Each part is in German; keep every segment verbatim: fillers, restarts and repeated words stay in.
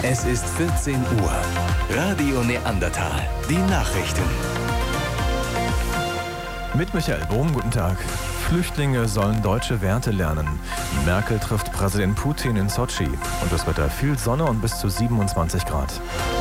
Es ist vierzehn Uhr. Radio Neandertal. Die Nachrichten. Mit Michael Bohm, guten Tag. Flüchtlinge sollen deutsche Werte lernen. Merkel trifft Präsident Putin in Sotschi. Und das Wetter viel Sonne und bis zu siebenundzwanzig Grad.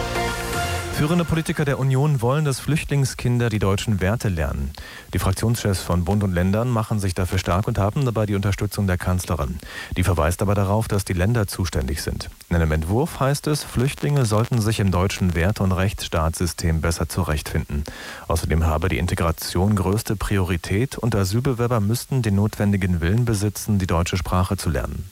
Führende Politiker der Union wollen, dass Flüchtlingskinder die deutschen Werte lernen. Die Fraktionschefs von Bund und Ländern machen sich dafür stark und haben dabei die Unterstützung der Kanzlerin. Die verweist aber darauf, dass die Länder zuständig sind. In einem Entwurf heißt es, Flüchtlinge sollten sich im deutschen Werte- und Rechtsstaatssystem besser zurechtfinden. Außerdem habe die Integration größte Priorität und Asylbewerber müssten den notwendigen Willen besitzen, die deutsche Sprache zu lernen.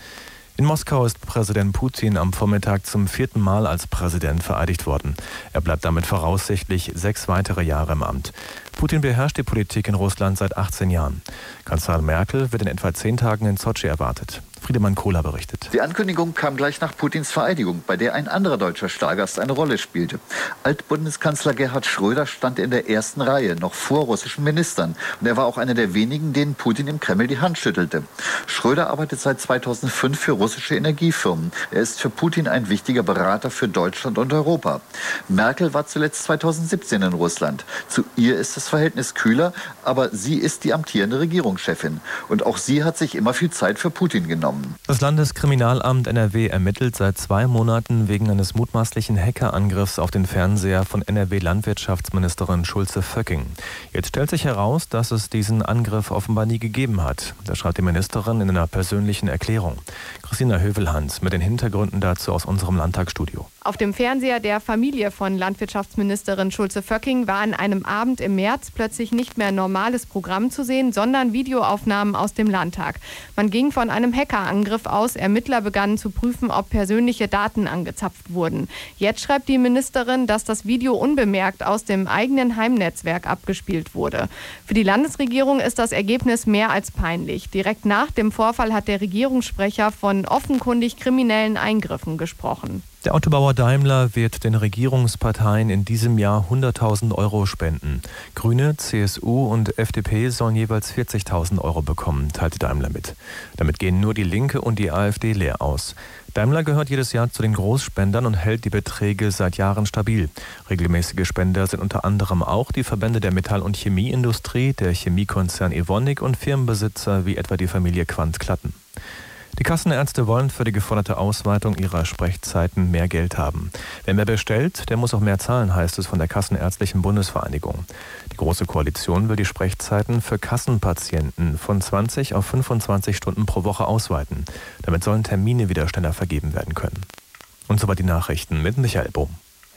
In Moskau ist Präsident Putin am Vormittag zum vierten Mal als Präsident vereidigt worden. Er bleibt damit voraussichtlich sechs weitere Jahre im Amt. Putin beherrscht die Politik in Russland seit achtzehn Jahren. Kanzlerin Merkel wird in etwa zehn Tagen in Sotschi erwartet. Friedemann Kohler berichtet. Die Ankündigung kam gleich nach Putins Vereidigung, bei der ein anderer deutscher Stargast eine Rolle spielte. Altbundeskanzler Gerhard Schröder stand in der ersten Reihe, noch vor russischen Ministern. Und er war auch einer der wenigen, denen Putin im Kreml die Hand schüttelte. Schröder arbeitet seit zweitausendfünf für russische Energiefirmen. Er ist für Putin ein wichtiger Berater für Deutschland und Europa. Merkel war zuletzt zweitausendsiebzehn in Russland. Zu ihr ist das Verhältnis kühler, aber sie ist die amtierende Regierungschefin. Und auch sie hat sich immer viel Zeit für Putin genommen. Das Landeskriminalamt N R W ermittelt seit zwei Monaten wegen eines mutmaßlichen Hackerangriffs auf den Fernseher von N R W-Landwirtschaftsministerin Schulze-Vöcking. Jetzt stellt sich heraus, dass es diesen Angriff offenbar nie gegeben hat. Das schreibt die Ministerin in einer persönlichen Erklärung. Christina Hövelhans mit den Hintergründen dazu aus unserem Landtagsstudio. Auf dem Fernseher der Familie von Landwirtschaftsministerin Schulze-Vöcking war an einem Abend im März plötzlich nicht mehr normales Programm zu sehen, sondern Videoaufnahmen aus dem Landtag. Man ging von einem Hackerangriff aus. Ermittler begannen zu prüfen, ob persönliche Daten angezapft wurden. Jetzt schreibt die Ministerin, dass das Video unbemerkt aus dem eigenen Heimnetzwerk abgespielt wurde. Für die Landesregierung ist das Ergebnis mehr als peinlich. Direkt nach dem Vorfall hat der Regierungssprecher von offenkundig kriminellen Eingriffen gesprochen. Der Autobauer Daimler wird den Regierungsparteien in diesem Jahr hunderttausend Euro spenden. Grüne, C S U und F D P sollen jeweils vierzigtausend Euro bekommen, teilte Daimler mit. Damit gehen nur die Linke und die A f D leer aus. Daimler gehört jedes Jahr zu den Großspendern und hält die Beträge seit Jahren stabil. Regelmäßige Spender sind unter anderem auch die Verbände der Metall- und Chemieindustrie, der Chemiekonzern Evonik und Firmenbesitzer wie etwa die Familie Quandt-Klatten. Die Kassenärzte wollen für die geforderte Ausweitung ihrer Sprechzeiten mehr Geld haben. Wer mehr bestellt, der muss auch mehr zahlen, heißt es von der Kassenärztlichen Bundesvereinigung. Die Große Koalition will die Sprechzeiten für Kassenpatienten von zwanzig auf fünfundzwanzig Stunden pro Woche ausweiten. Damit sollen Termine wieder schneller vergeben werden können. Und soweit die Nachrichten mit Michael Bohm.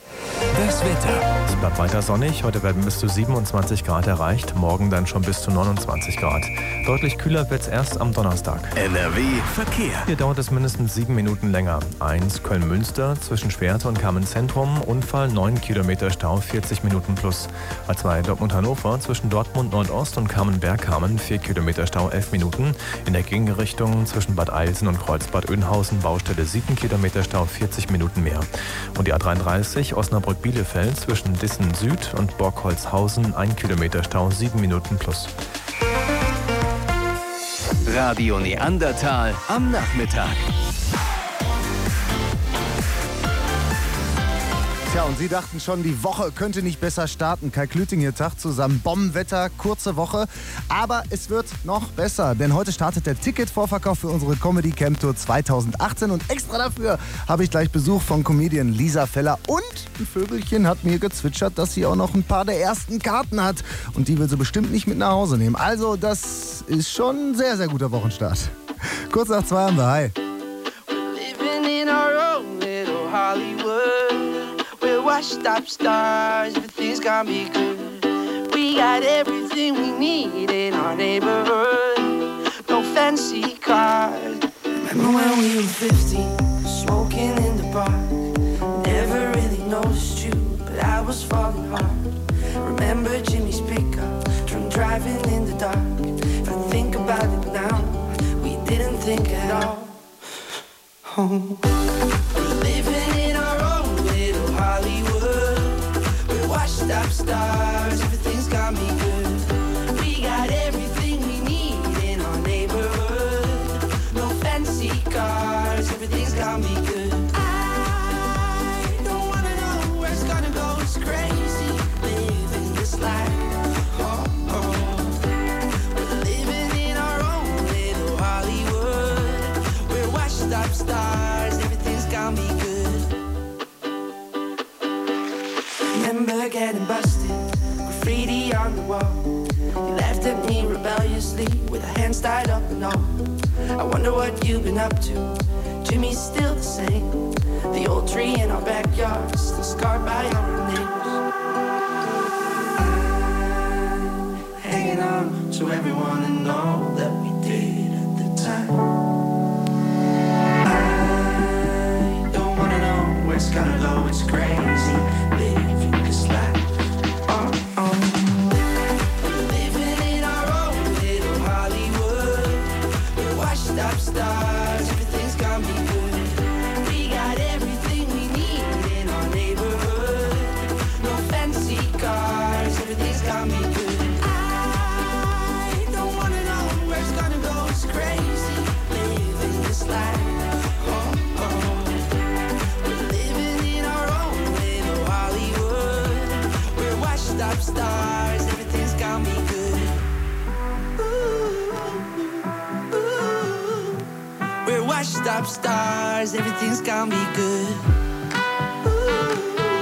Das Wetter. Es bleibt weiter sonnig. Heute werden bis zu siebenundzwanzig Grad erreicht. Morgen dann schon bis zu neunundzwanzig Grad. Deutlich kühler wird es erst am Donnerstag. N R W Verkehr. Hier dauert es mindestens sieben Minuten länger. eins Köln-Münster zwischen Schwerte und Kamen-Zentrum. Unfall neun Kilometer Stau, vierzig Minuten plus. A zwei Dortmund-Hannover zwischen Dortmund Nordost und Kamen-Bergkamen. vier Kilometer Stau, elf Minuten. In der Gegenrichtung zwischen Bad Eilsen und Kreuzbad Oeynhausen. Baustelle sieben Kilometer Stau, vierzig Minuten mehr. Und die A dreiunddreißig Osnabrück-Bielefeld zwischen Dissen Süd und Borgholzhausen. ein Kilometer Stau, sieben Minuten plus. Radio Neandertal am Nachmittag. Tja, und Sie dachten schon, die Woche könnte nicht besser starten. Kai Klüting hier, Tag zusammen. Bombenwetter, kurze Woche. Aber es wird noch besser, denn heute startet der Ticketvorverkauf für unsere Comedy Camp Tour zweitausendachtzehn. Und extra dafür habe ich gleich Besuch von Comedian Lisa Feller. Und ein Vögelchen hat mir gezwitschert, dass sie auch noch ein paar der ersten Karten hat. Und die will sie bestimmt nicht mit nach Hause nehmen. Also, das ist schon ein sehr, sehr guter Wochenstart. Kurz nach zwei haben wir. Hi. Living in our own little Hollywood. We're washed up stars, everything's gonna be good. We got everything we need in our neighborhood. No fancy cars. Remember when we were fifteen, smoking in the park. Never really noticed you, but I was falling hard. Remember Jimmy's pickup, drunk driving in the dark. If I think about it now, we didn't think at all. Oh. We're living in our own little Hollywood. We're washed up stars, everything's gonna be good. We got everything we need in our neighborhood. No fancy cars, everything's gonna be good. I on the wall. You laughed at me rebelliously with our hands tied up and all. I wonder what you've been up to. Jimmy's still the same. The old tree in our backyard is still scarred by our names. I'm hanging on to everyone and all that we did at the time. I don't wanna know where it's gonna go. It's crazy living this life. Oh, oh. We're living in our own little Hollywood. We're washed up stars. Everything's gonna be good. We got everything we need in our neighborhood. No fancy cars. Everything's gonna be good. I don't wanna know where it's gonna go. It's crazy living this life. Oh, oh. We're living in our own little Hollywood. We're washed up stars. Everything's gonna be good. Ooh, ooh. We're washed up stars. Everything's gonna be good. Ooh,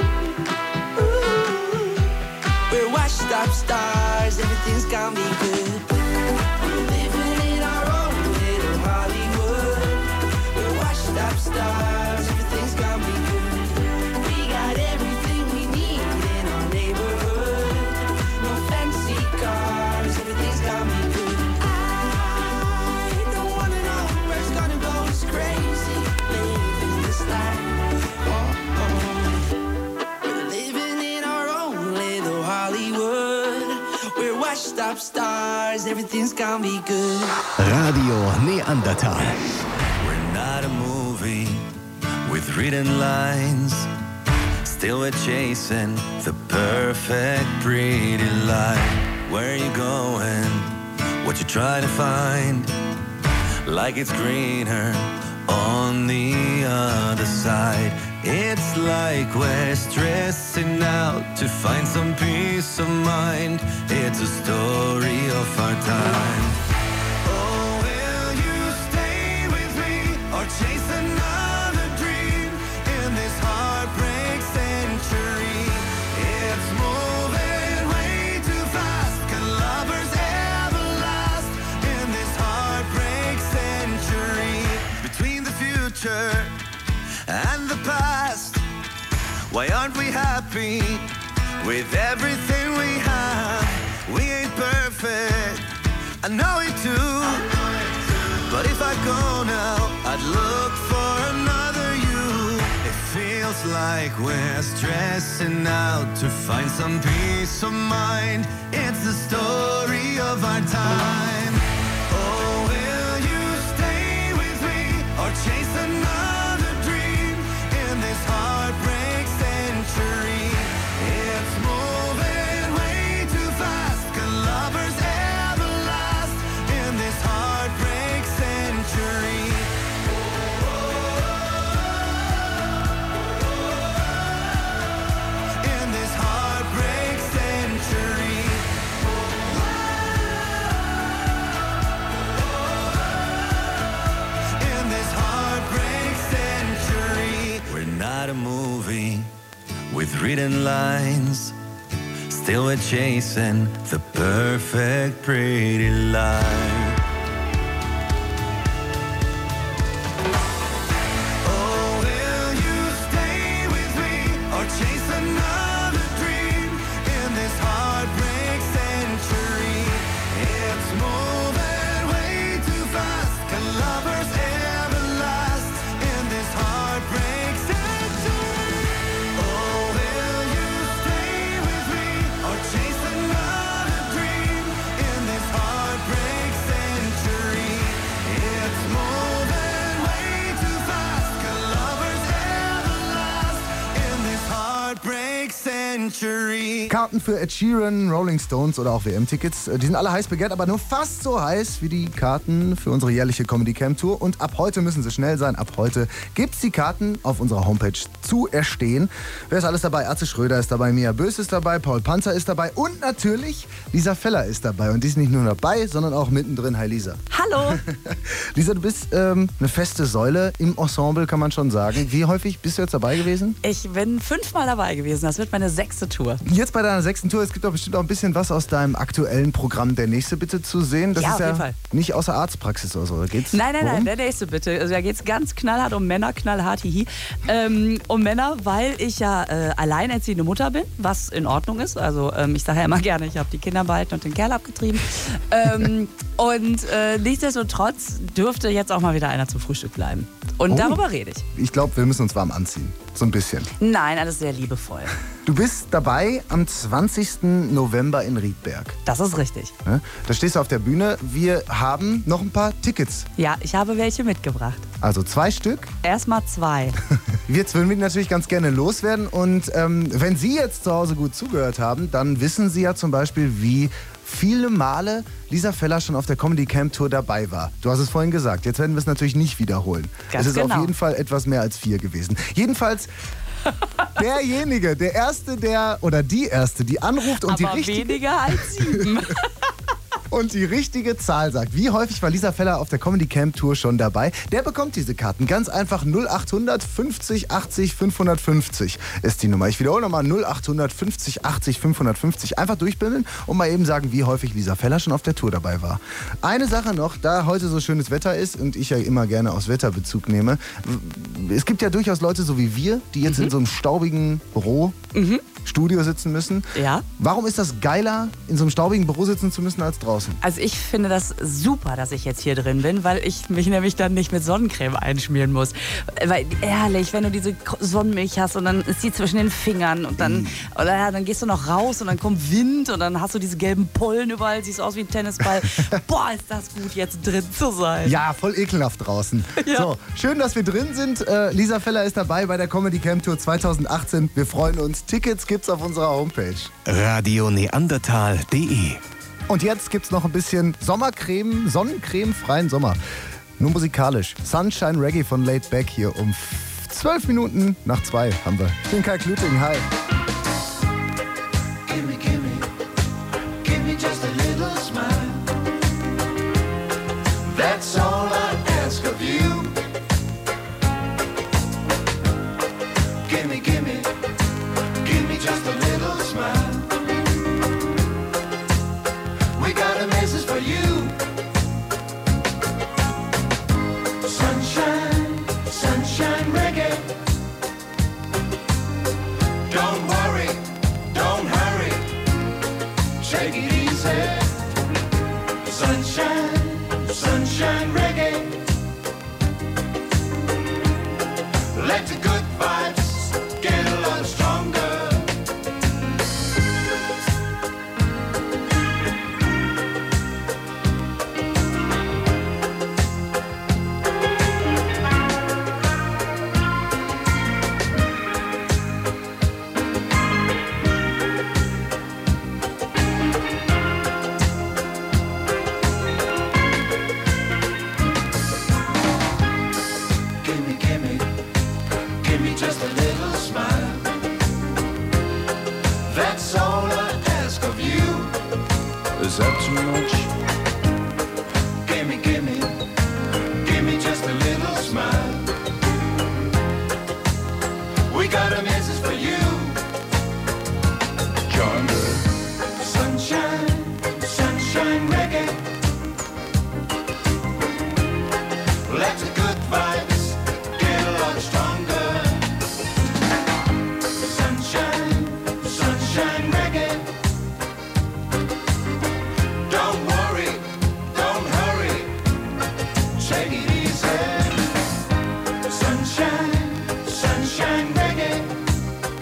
ooh. We're washed up stars. Everything's gonna be good. We're living in our own little Hollywood. We're washed up stars. Everything's gonna be good. We got everything we need in our neighborhood. No fancy cars. Everything's gonna be good. I don't wanna know where it's gonna go. It's crazy living this life. Oh, oh. We're living in our own little Hollywood. We're washed up stars. Everything's gonna be good. Radio Neandertal. We're not a movie with written lines. Still we're chasing the perfect pretty life. Where you going? What you trying to find? Like it's greener on the other side. It's like we're stressing out to find some peace of mind. It's a story of our time. Oh, will you stay with me or chase another dream in this heartbreak century? It's moving way too fast. Can lovers ever last in this heartbreak century? Between the future and the past, why aren't we happy with everything we have? We ain't perfect, I know it too. But if I go now, I'd look for another you. It feels like we're stressing out to find some peace of mind. It's the story of our time. Oh, will you stay with me or chase another dream in this heartbreak century? It's moving way too fast. Can lovers ever last in this heartbreak century? In this heartbreak century. In this heartbreak century. We're not a movie with written lines. Still we're chasing the perfect pretty life. Oh, will you stay with me or chase another dream in this heartbreak century? It's moving way too fast. Can lovers ever last in this heartbreak century? Oh, will you stay with me or chase another dream in this heartbreak century? It's moving way too fast. Can lovers ever last in this heartbreak century? Karten für Ed Sheeran, Rolling Stones oder auch W M-Tickets, die sind alle heiß begehrt, aber nur fast so heiß wie die Karten für unsere jährliche Comedy Camp Tour. Und ab heute müssen sie schnell sein. Ab heute gibt's die Karten auf unserer Homepage zu erstehen. Wer ist alles dabei? Atze Schröder ist dabei, Mia Bös ist dabei, Paul Panzer ist dabei und natürlich Lisa Feller ist dabei. Und die ist nicht nur dabei, sondern auch mittendrin. Hi Lisa. Hallo. Lisa, du bist ähm, eine feste Säule im Ensemble, kann man schon sagen. Wie häufig bist du jetzt dabei gewesen? Ich bin fünfmal dabei gewesen. Das wird meine sechste sechste Tour. Jetzt bei deiner sechsten Tour, es gibt doch bestimmt auch ein bisschen was aus deinem aktuellen Programm Der Nächste bitte zu sehen. Das Ja, ist auf ja jeden Fall. nicht außer Arztpraxis oder so. Da geht's Nein, nein, worum? nein, der Nächste bitte. Also da geht es ganz knallhart um Männer, knallhart, hihi. Ähm, um Männer, weil ich ja äh, alleinerziehende Mutter bin, was in Ordnung ist. Also ähm, ich sage ja immer gerne, ich habe die Kinder behalten und den Kerl abgetrieben. ähm, und äh, nichtsdestotrotz dürfte jetzt auch mal wieder einer zum Frühstück bleiben. Und Oh. darüber rede ich. Ich glaube, wir müssen uns warm anziehen. So ein bisschen. Nein, alles sehr liebevoll. Du bist dabei am zwanzigsten November in Riedberg. Das ist richtig. Ne? Da stehst du auf der Bühne. Wir haben noch ein paar Tickets. Ja, ich habe welche mitgebracht. Also zwei Stück. Erstmal zwei. Wir jetzt würden wir natürlich ganz gerne loswerden. Und ähm, wenn Sie jetzt zu Hause gut zugehört haben, dann wissen Sie ja zum Beispiel, wie viele Male Lisa Feller schon auf der Comedy Camp Tour dabei war. Du hast es vorhin gesagt, jetzt werden wir es natürlich nicht wiederholen. Ganz es ist genau. auf jeden Fall etwas mehr als vier gewesen. Jedenfalls derjenige, der Erste, der oder die Erste, die anruft und, die Aber richtige, weniger als sieben. und die richtige Zahl sagt. Wie häufig war Lisa Feller auf der Comedy Camp Tour schon dabei? Der bekommt diese Karten. Ganz einfach null achthundert fünfzig achtzig fünfhundertfünfzig ist die Nummer. Ich wiederhole nochmal null achthundert fünfzig achtzig fünfhundertfünfzig. Einfach durchbimmeln und mal eben sagen, wie häufig Lisa Feller schon auf der Tour dabei war. Eine Sache noch, da heute so schönes Wetter ist und ich ja immer gerne aus Wetterbezug nehme. Es gibt ja durchaus Leute so wie wir, die jetzt mhm. in so einem staubigen Büro, mhm. Studio sitzen müssen. Ja. Warum ist das geiler, in so einem staubigen Büro sitzen zu müssen als draußen? Also ich finde das super, dass ich jetzt hier drin bin, weil ich mich nämlich dann nicht mit Sonnencreme einschmieren muss. Weil ehrlich, wenn du diese Sonnenmilch hast und dann ist die zwischen den Fingern und dann, oder ja, dann gehst du noch raus und dann kommt Wind und dann hast du diese gelben Pollen überall, siehst aus wie ein Tennisball. Boah, ist das gut, jetzt drin zu sein. Ja, voll ekelhaft draußen. Ja. So, schön, dass wir drin sind. Äh, Lisa Feller ist dabei bei der Comedy Camp Tour zweitausendachtzehn. Wir freuen uns. Tickets gibt's auf unserer Homepage. radio neandertal punkt de. Und jetzt gibt's noch ein bisschen Sommercreme, Sonnencreme, freien Sommer. Nur musikalisch. Sunshine Reggae von Laid Back hier um zwölf Minuten nach zwei haben wir. Ich bin Kai Klüting, hi. Gimme, gimme, gimme just a little smile. That's all I ask of you. Gimme, gimme, gimme just a little smile. We got a message for you. Sunshine, sunshine reggae. Don't worry, don't hurry. Take it easy. Sunshine, sunshine reggae. Let the good vibes get a lot stronger. Gimme, gimme, gimme just a little smile. That's all I ask of you. Is that too much? Gimme, gimme, gimme just a little smile. We got a message for you. Join the sunshine, sunshine reggae. Let the good vibes get a lot stronger. Sunshine, sunshine reggae. Don't worry, don't hurry. Take it easy. Sunshine, sunshine reggae.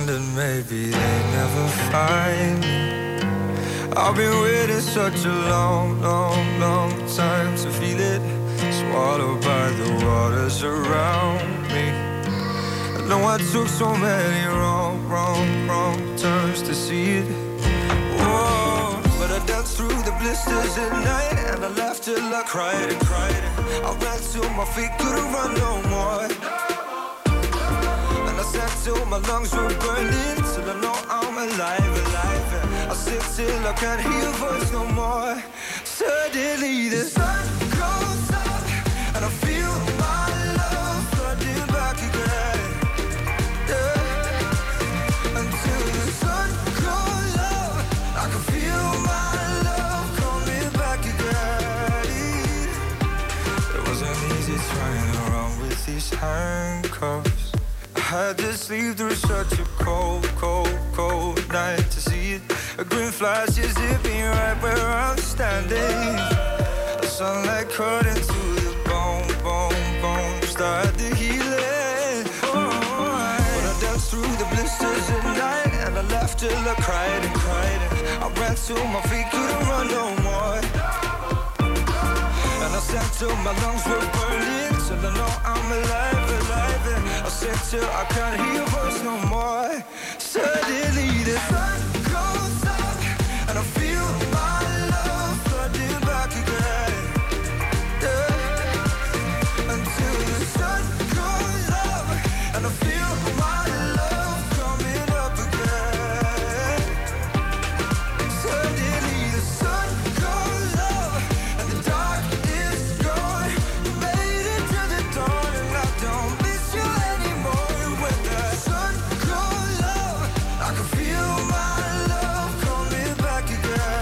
and maybe they never find me. I've been waiting such a long, long, long time to feel it, swallowed by the waters around me. I know I took so many wrong, wrong, wrong turns to see it. Whoa, but I danced through the blisters at night, and I laughed till I cried and cried. I ran till my feet couldn't run no more, and I sat till my lungs were burning, till I know I'm alive, alive. I sit till I can't hear your voice no more. Suddenly the sun goes up, and I feel my love flooding back again. Yeah. Until the sun goes up, I can feel my love coming back again. It wasn't easy trying around with these handcuffs. I had to sleep through such a cold, cold, cold night to see it. A green flash is zipping right where I'm standing. The sunlight cut into the bone, bone, bone. Start the healing. Oh, but I danced through the blisters at night, and I laughed till I cried and cried. I ran till my feet couldn't run no more, and I sat till my lungs were burning, till I know I'm alive, alive. And I said till I can't hear your voice no more. Suddenly the sun goes up, and I feel my love flooding back again. Yeah. Until the sun goes up, and I feel my love coming up again. Suddenly the sun goes up, and the dark is gone. You made it to the dawn, and I don't miss you anymore. When the sun goes up, I can feel my love coming back again.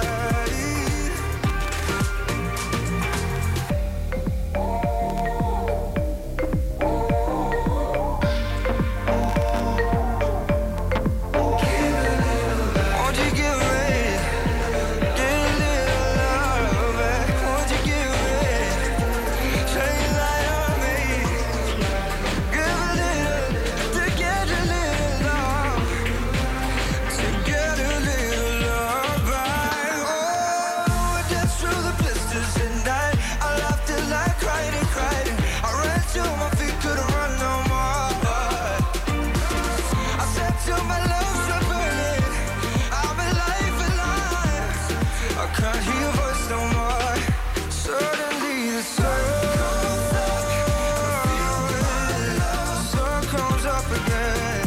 Won't you give me, give a little love, babe? Won't you give me, shine light on me? Give a little, to get a little love, to get a little love back. Oh, I danced through the blisters at night. I laughed till I cried and cried. I ran till my feet couldn't run no more. I sat till my lungs were burning. I'm alive, alive. I can't hear your voice no more. Suddenly the sun comes up, the sun comes up again.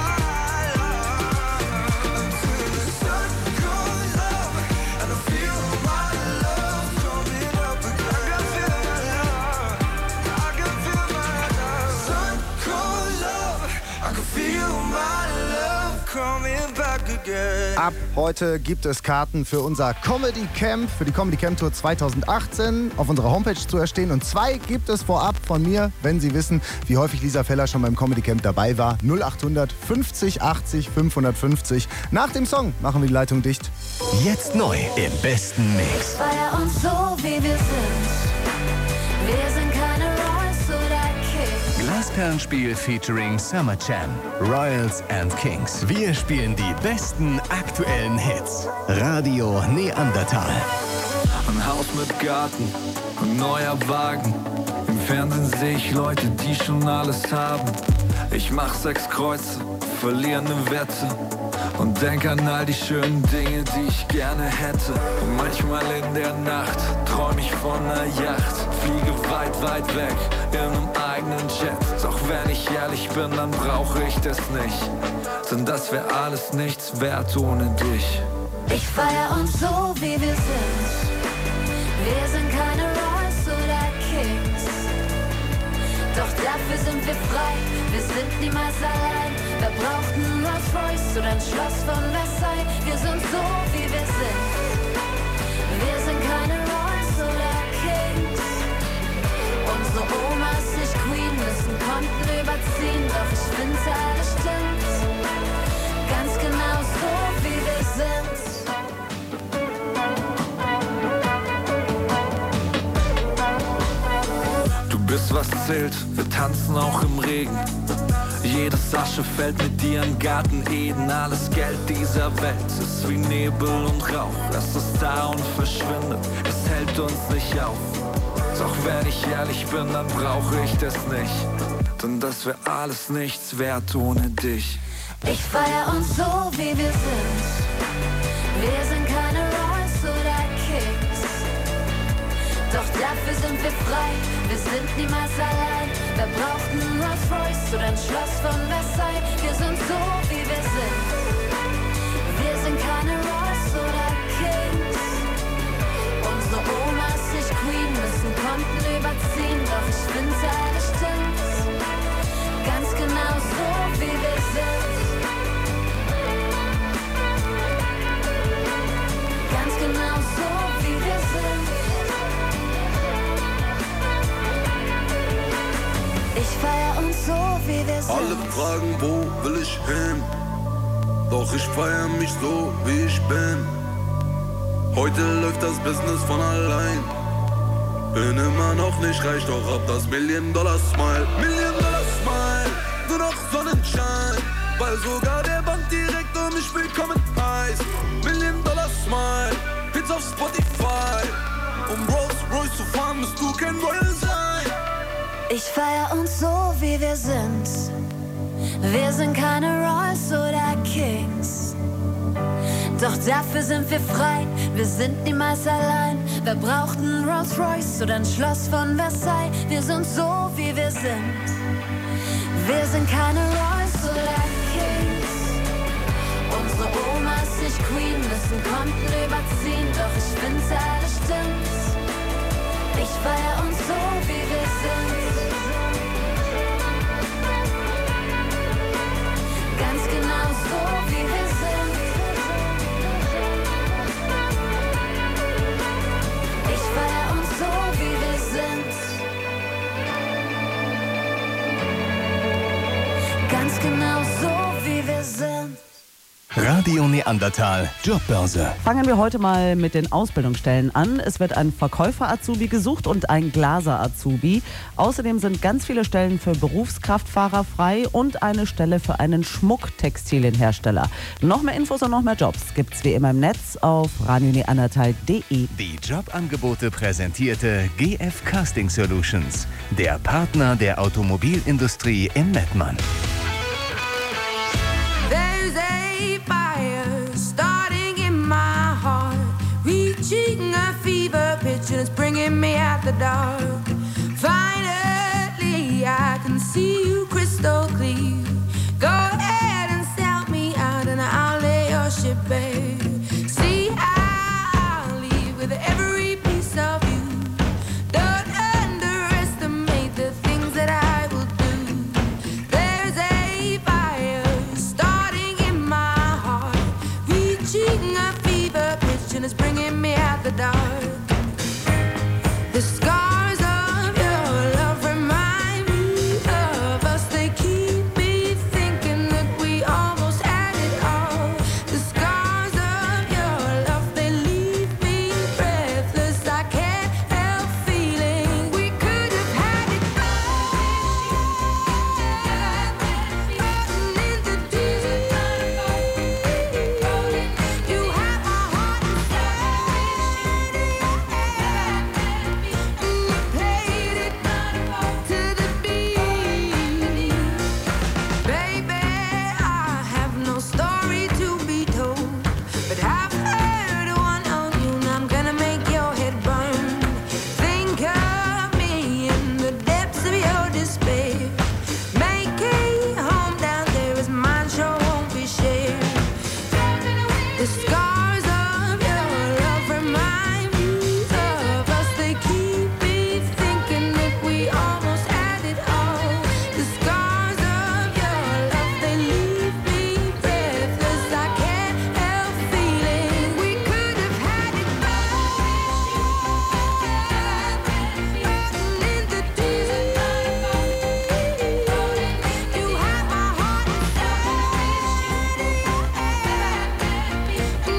Until the sun goes up, and I feel my love coming up again. I can feel my love, I can feel my love. Sun goes up, I can feel my love coming back again. Ab heute gibt es Karten für unser Comedy Camp, für die Comedy Camp Tour zweitausendachtzehn auf unserer Homepage zu erstehen. Und zwei gibt es vorab von mir, wenn Sie wissen, wie häufig Lisa Feller schon beim Comedy Camp dabei war. null achthundert fünfzig achtzig fünfhundertfünfzig. Nach dem Song machen wir die Leitung dicht. Jetzt neu im besten Mix. Feier uns so, wie wir sind. Wir sind keine Royals oder Kings. Glasperlenspiel featuring Summer Jam, Royals and Kings. Wir spielen die besten aktuellen Hits. Radio Neandertal. Ein Haus mit Garten und neuer Wagen. Im Fernsehen sehe ich Leute, die schon alles haben. Ich mach sechs Kreuze, verliere ne Wette und denk an all die schönen Dinge, die ich gerne hätte. Und manchmal in der Nacht träum ich von ner Yacht, fliege weit, weit weg in einem eigenen Jet. Doch wenn ich ehrlich bin, dann brauche ich das nicht, denn das wäre alles nichts wert ohne dich. Ich feier uns so, wie wir sind. Wir sind keine Royals oder Kings. Doch dafür sind wir frei, wir sind niemals allein. Wer braucht einen Rolls Royce oder ein Schloss von Versailles? Wir sind so, wie wir sind. Wir sind keine Royals oder Kings. Unsere Oma ist nicht Queen, müssen Konten überziehen. Doch ich find's alles stimmt, ganz genau so, wie wir sind. Du bist was zählt, wir tanzen auch im Regen. Jede Asche fällt mit dir im Garten Eden. Alles Geld dieser Welt ist wie Nebel und Rauch. Es ist da und verschwindet, es hält uns nicht auf. Doch wenn ich ehrlich bin, dann brauche ich das nicht. Denn das wäre alles nichts wert ohne dich. Ich feier uns so, wie wir sind. Wir sind keine Royals oder Kings. Doch dafür sind wir frei, wir sind niemals allein. Wer braucht einen Rolls Royce oder ein Schloss von Versailles? Wir sind so, wie wir sind. Wir sind keine Royals oder Kings. Unsere Omas, nicht Queen, müssen Konten überziehen. Doch ich find's alles stimmt. Ganz genau so, wie wir sind. Ganz genau so, wie wir sind. Ich feier uns so, wie wir sind. Alle fragen, wo will ich hin? Doch ich feier mich so, wie ich bin. Heute läuft das Business von allein. Bin immer noch nicht reich, doch hab das Million-Dollar-Smile. Million-Dollar-Smile, nur noch Sonnenschein. Weil sogar der Bankdirektor mich willkommen heißt. Million-Dollar-Smile, Hits auf Spotify. Um Rolls Royce zu fahren, musst du kein Royal sein. Ich feier uns so, wie wir sind. Wir sind keine Royals oder Kings. Doch dafür sind wir frei, wir sind niemals allein. Wer braucht einen Rolls Royce oder ein Schloss von Versailles? Wir sind so, wie wir sind. Wir sind keine Royals oder Kings. Unsere Omas, nicht Queen, müssen Konten überziehen. Doch ich find's alles stimmt. Ich feier uns so, wie wir sind. Ganz genau so, wie wir sind. Ich feier uns so, wie wir sind. Ganz genau so, wie wir sind. Radio Neandertal Jobbörse. Fangen wir heute mal mit den Ausbildungsstellen an. Es wird ein Verkäufer-Azubi gesucht und ein Glaser-Azubi. Außerdem sind ganz viele Stellen für Berufskraftfahrer frei und eine Stelle für einen Schmucktextilienhersteller. Noch mehr Infos und noch mehr Jobs gibt's wie immer im Netz auf radio neandertal punkt de. Die Jobangebote präsentierte G F Casting Solutions, der Partner der Automobilindustrie in Mettmann. There's a fire starting in my heart, reaching a fever pitch and it's bringing me out the dark. Finally, I can see you crystal clear. Go ahead and sell me out and I'll lay your ship bare. See, I'll leave with every piece of you. Don't underestimate the things that I will do. There's a fire starting in my heart, reaching a fever pitch and it's bringing me out the dark. The scars of your love remind me of us. They keep me thinking that we almost had it all. The scars of your love, they leave me breathless. I can't help feeling we could have had it all. In the deep, you have my heart inside. And you played it to the beat. Baby, I have no story to be told, but I've heard one on you and I'm gonna make your head burn. Think of me in the depths of your despair. Make a home down there as mine sure won't be shared. The scars of your love remind me of us. They keep me thinking that we almost had it all. The scars of your love, they leave me breathless. I can't help feeling we could have had it all. In the deep, you have my heart inside. And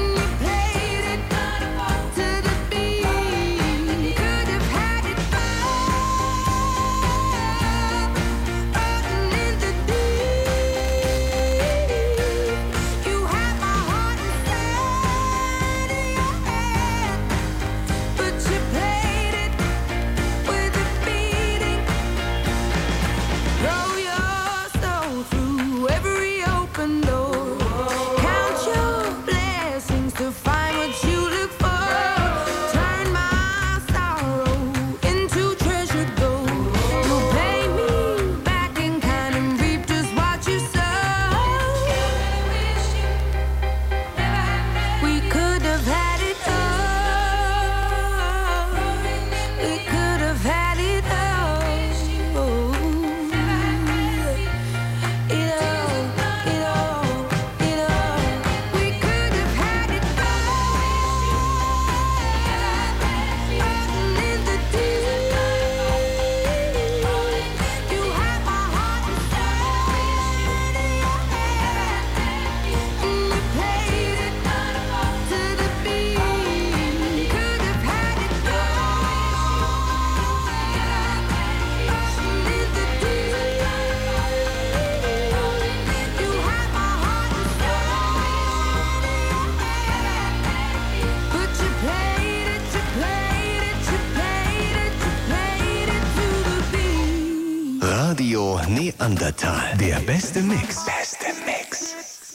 Radio Neandertal. Der beste Mix. Beste Mix.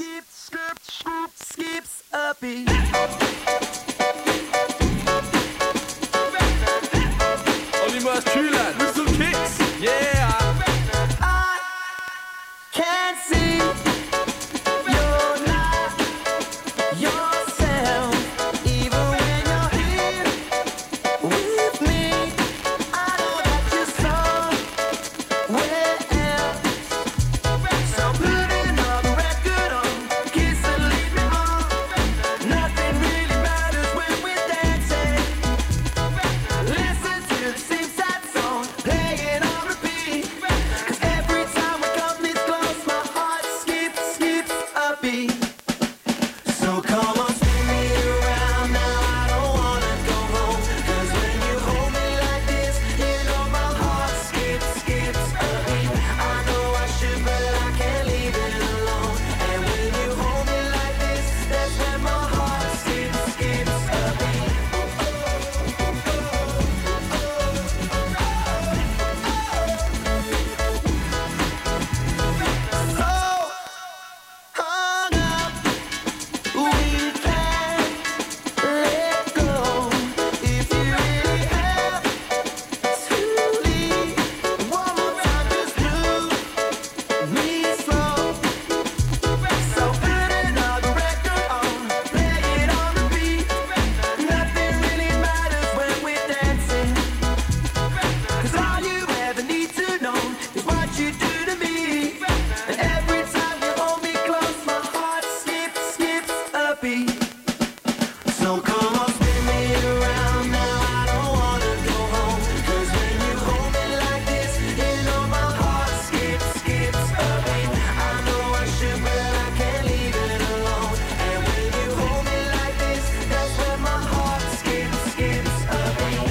Skips a beat. Only most true lad with some kicks. Yeah. I can't see you're not yourself, even when you're here with me. I know that you're somewhere else. So put another record on, kiss and leave me on. Nothing really matters when we're dancing. Listen to the same sad song, playing on repeat. 'Cause every time we come this close, my heart skips, skips a beat. So come on, spin me around now, I don't wanna go home. 'Cause when you hold me like this, you know my heart skips, skips a beat. I know I should, but I can't leave it alone. And when you hold me like this, that's when my heart skips, skips a beat. So hung up, we can't let go. If you really have to leave, one more time, just move me slow. So put another record on, play it on the beat. Nothing really matters when we're dancing. 'Cause all you ever need to know is what you do to me. And every time you hold me close, my heart skips, skips a beat. So come on, spin me around now, I don't wanna go home. 'Cause when you hold me like this, you know my heart skips, skips a beat. I know I should, but I can't leave it alone. And when you hold me like this, that's when my heart skips, skips a beat.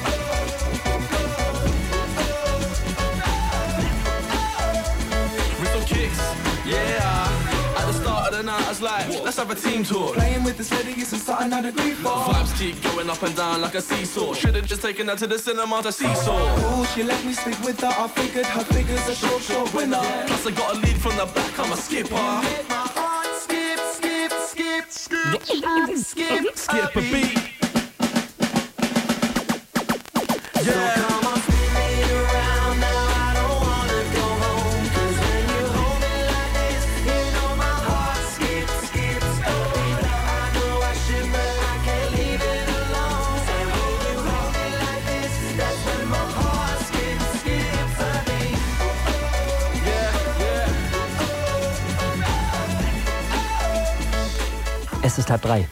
With some kicks. Yeah. At the start of the night, I was like, let's have a team talk. Playing with this lady isn't something I'd agree for. Vibes keep going up and down like a seesaw. Should've just taken her to the cinema to seesaw. Ooh, she let me sleep with her. I figured her figure's a short, short winner. Plus I got a lead from the back, I'm a skipper. Make my heart skip, skip, skip, skip, skip, Skip a beat. So come on, spin me around now, I don't wanna go home. 'Cause when you hold me like this, you know my heart skips, skips a beat. I know I should, but I can't leave it alone. And when you hold me like this, that's when my heart skips, skips a beat. Es ist halb drei.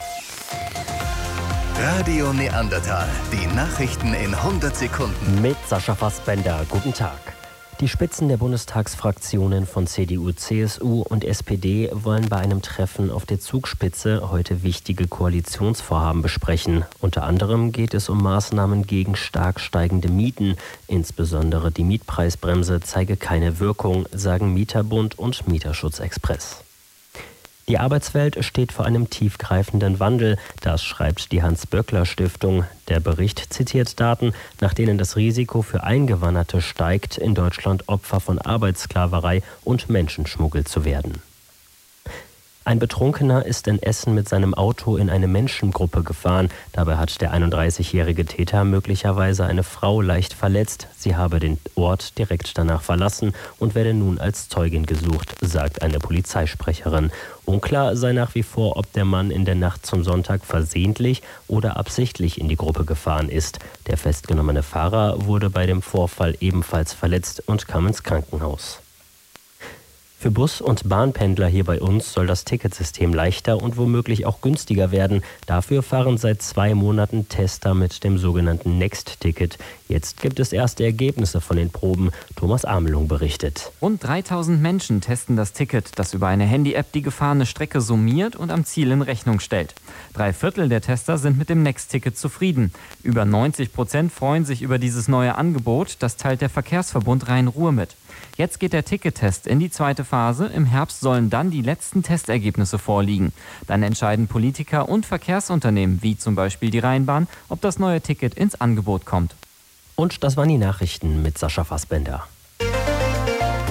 Radio Neandertal. Die Nachrichten in hundert Sekunden. Mit Sascha Fassbender. Guten Tag. Die Spitzen der Bundestagsfraktionen von C D U, C S U und S P D wollen bei einem Treffen auf der Zugspitze heute wichtige Koalitionsvorhaben besprechen. Unter anderem geht es um Maßnahmen gegen stark steigende Mieten. Insbesondere die Mietpreisbremse zeige keine Wirkung, sagen Mieterbund und Mieterschutzexpress. Die Arbeitswelt steht vor einem tiefgreifenden Wandel, das schreibt die Hans-Böckler-Stiftung. Der Bericht zitiert Daten, nach denen das Risiko für Eingewanderte steigt, in Deutschland Opfer von Arbeitssklaverei und Menschenschmuggel zu werden. Ein Betrunkener ist in Essen mit seinem Auto in eine Menschengruppe gefahren. Dabei hat der einunddreißigjährige Täter möglicherweise eine Frau leicht verletzt. Sie habe den Ort direkt danach verlassen und werde nun als Zeugin gesucht, sagt eine Polizeisprecherin. Unklar sei nach wie vor, ob der Mann in der Nacht zum Sonntag versehentlich oder absichtlich in die Gruppe gefahren ist. Der festgenommene Fahrer wurde bei dem Vorfall ebenfalls verletzt und kam ins Krankenhaus. Für Bus- und Bahnpendler hier bei uns soll das Ticketsystem leichter und womöglich auch günstiger werden. Dafür fahren seit zwei Monaten Tester mit dem sogenannten Next-Ticket. Jetzt gibt es erste Ergebnisse von den Proben. Thomas Amelung berichtet. Rund dreitausend Menschen testen das Ticket, das über eine Handy-App die gefahrene Strecke summiert und am Ziel in Rechnung stellt. Drei Viertel der Tester sind mit dem Next-Ticket zufrieden. Über neunzig Prozent freuen sich über dieses neue Angebot. Das teilt der Verkehrsverbund Rhein-Ruhr mit. Jetzt geht der Tickettest in die zweite Phase. Im Herbst sollen dann die letzten Testergebnisse vorliegen. Dann entscheiden Politiker und Verkehrsunternehmen, wie zum Beispiel die Rheinbahn, ob das neue Ticket ins Angebot kommt. Und das waren die Nachrichten mit Sascha Fassbender.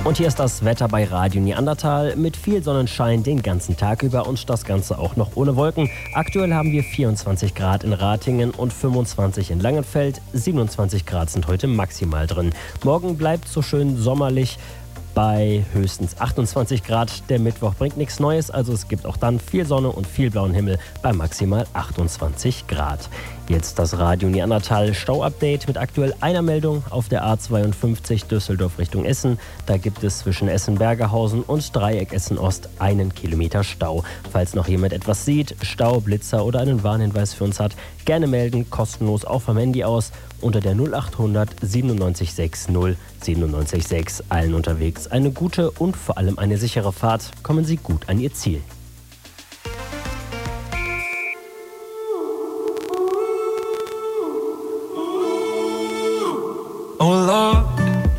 Und hier ist das Wetter bei Radio Neandertal mit viel Sonnenschein den ganzen Tag über und das Ganze auch noch ohne Wolken. Aktuell haben wir vierundzwanzig Grad in Ratingen und fünfundzwanzig in Langenfeld. siebenundzwanzig Grad sind heute maximal drin. Morgen bleibt so schön sommerlich bei höchstens achtundzwanzig Grad. Der Mittwoch bringt nichts Neues, also es gibt auch dann viel Sonne und viel blauen Himmel bei maximal achtundzwanzig Grad. Jetzt das Radio Neandertal Stau-Update mit aktuell einer Meldung auf der A zweiundfünfzig Düsseldorf Richtung Essen. Da gibt es zwischen Essen-Bergerhausen und Dreieck Essen-Ost einen Kilometer Stau. Falls noch jemand etwas sieht, Stau, Blitzer oder einen Warnhinweis für uns hat, gerne melden, kostenlos auch vom Handy aus unter der null achthundert siebenundneunzig sechs null siebenundneunzig sechs. Allen unterwegs eine gute und vor allem eine sichere Fahrt. Kommen Sie gut an Ihr Ziel. Oh Lord,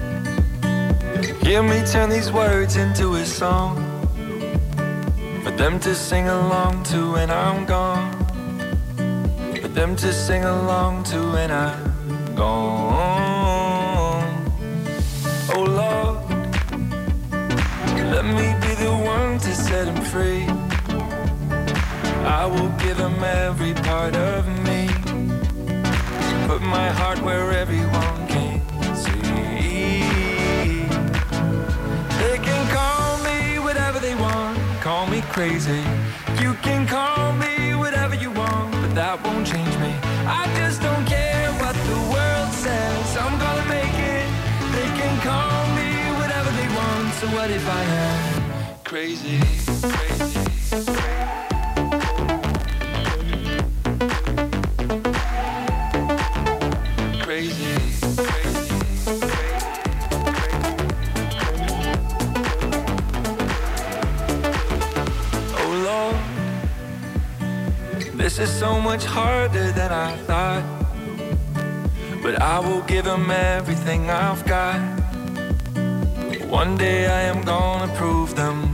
hear me turn these words into a song for them to sing along to when I'm gone, for them to sing along to when I'm gone. Oh Lord, let me be the one to set them free. I will give them every part of me, put my heart where everyone can see. They can call me whatever they want, call me crazy. You can call me whatever you want, but that won't change me. I just don't care what the world says, I'm gonna make it. They can call me whatever they want, so what if I am crazy, crazy? This is so much harder than I thought, but I will give them everything I've got. One day I am gonna prove them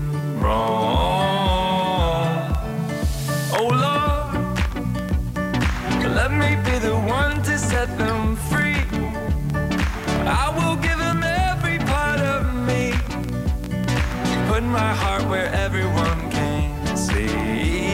wrong. Oh Lord, let me be the one to set them free. I will give them every part of me, put my heart where everyone can see.